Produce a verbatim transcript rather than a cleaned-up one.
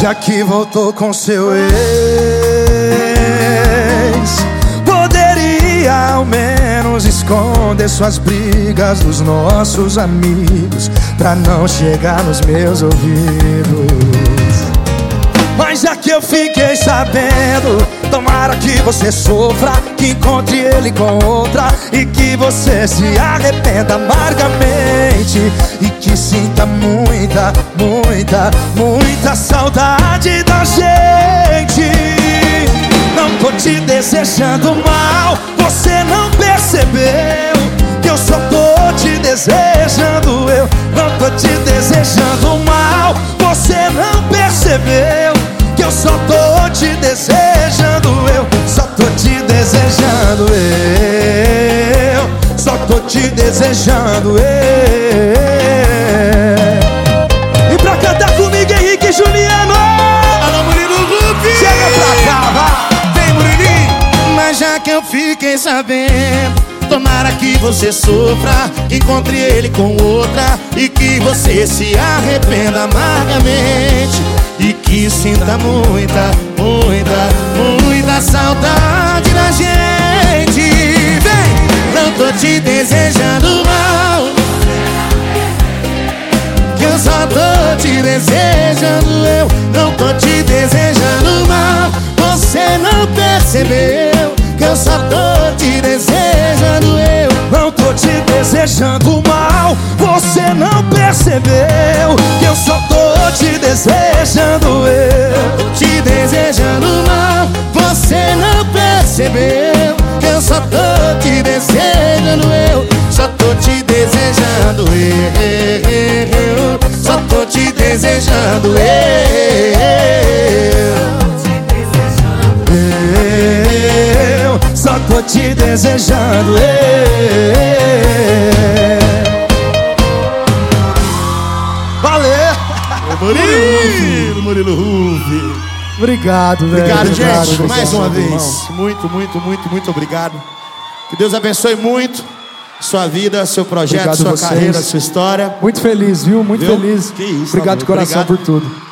já que voltou com seu ex, poderia ao menos esconder suas brigas dos nossos amigos, pra não chegar nos meus ouvidos. Mas já que eu fiquei sabendo, tomara que você sofra, que encontre ele com outra e que você se arrependa amargamente e que sinta muita, muita, muita saudade da gente. Não tô te desejando mal, você não percebeu que eu só tô te desejando eu. Não tô te desejando mal, você não percebeu que eu só tô te desejando eu. Só tô te desejando eu. Só tô te desejando eu. E pra cantar comigo, Henrique e Juliano. Alô, Murilo Rubi. Chega pra cá, vai. Vem, Murilinho. Mas já que eu fiquei sabendo, tomara que você sofra, encontre ele com outra e que você se arrependa amargamente e que sinta muita, muita, muita saudade da gente. Vem, não tô te desejando mal, que eu só tô te desejando eu. Não tô te desejando mal, você não percebeu que eu só tô te desejando eu. Não tô te desejando mal, você não percebeu que eu só tô te desejando eu. Tô te desejando mal, você não percebeu que eu só tô te desejando eu. Só tô te desejando eu. Só tô te desejando eu. Só tô te desejando eu. Valeu! Murilo, Murilo Rubi. Obrigado, velho. Obrigado, obrigado, gente, obrigado, mais uma irmão. vez. Muito, muito, muito, muito obrigado. Que Deus abençoe muito sua vida, seu projeto, Obrigado sua vocês. carreira, sua história. Muito feliz, viu? Muito Viu? feliz. Que isso, Obrigado amigo. de coração Obrigado. por tudo.